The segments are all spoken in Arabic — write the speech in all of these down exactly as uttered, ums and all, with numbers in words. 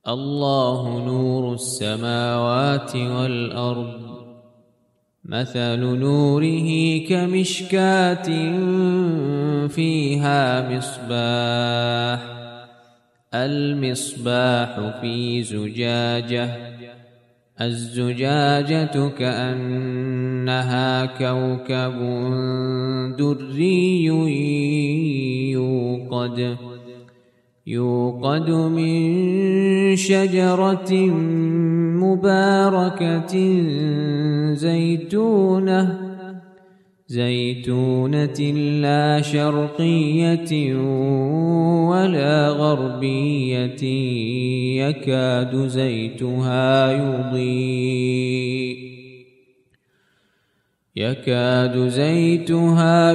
الله نور السماوات والأرض مثل نوره كمشكاة فيها مصباح المصباح في زجاجة الزجاجة كأنها كوكب دري يوقد يوقد من شجرة مباركة زيتونة زيتونة لا شرقية ولا غربية يكاد زيتها يضيء يكاد زيتها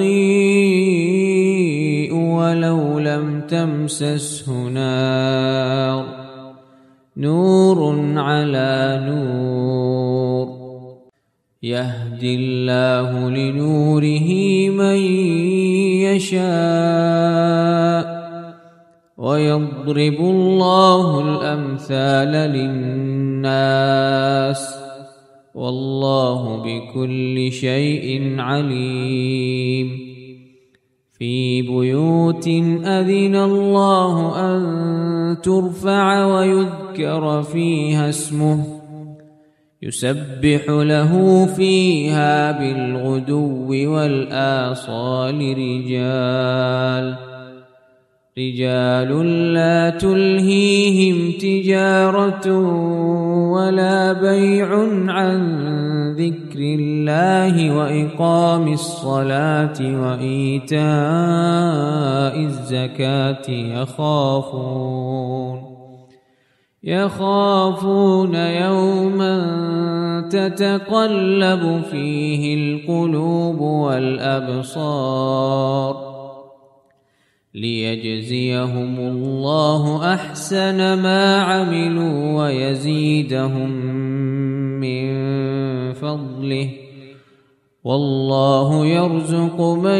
يضيء ولو لم تمسسه نار نور على نور يهدي الله لنوره من يشاء ويضرب الله الأمثال للناس والله بكل شيء عليم في بيوت أذن الله أن ترفع ويذكر فيها اسمه يسبح له فيها بالغدو والآصال رجال رجال لا تلهيهم تجارة ولا بيع عن ذكر الله وإقام الصلاة وإيتاء الزكاة يخافون يخافون يوما تتقلب فيه القلوب والأبصار ليجزيهم الله أحسن ما عملوا ويزيدهم من فضله والله يرزق من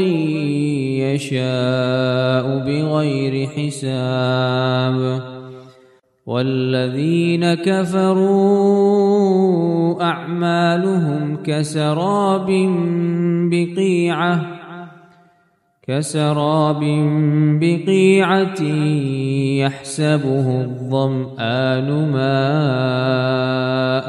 يشاء بغير حساب والذين كفروا أعمالهم كسراب بقيعة كسراب بقيعة يحسبه الظمآن ماء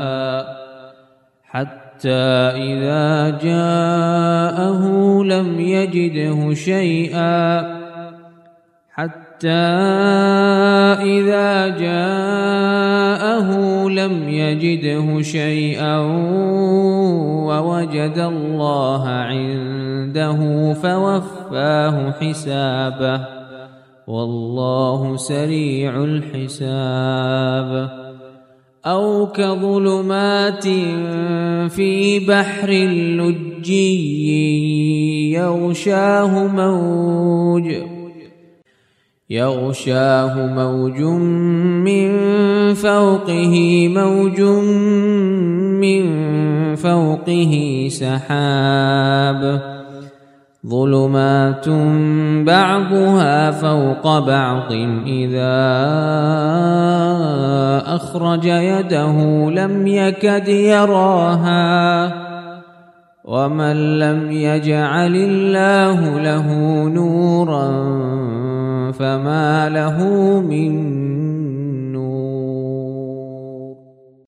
حتى إذا جاءه لم يجده شيئا حتى إذا جاءه لم يجده شيئا ووجد الله عنده فوفاه حسابه والله سريع الحساب أو كظلمات في بحر لجي يغشاه موج يغشاه موج من فوقه موج من فوقه سحاب ظلمات بعضها فوق بعض إذا أخرج يده لم يكد يراها ومن لم يجعل الله له نورا فما له من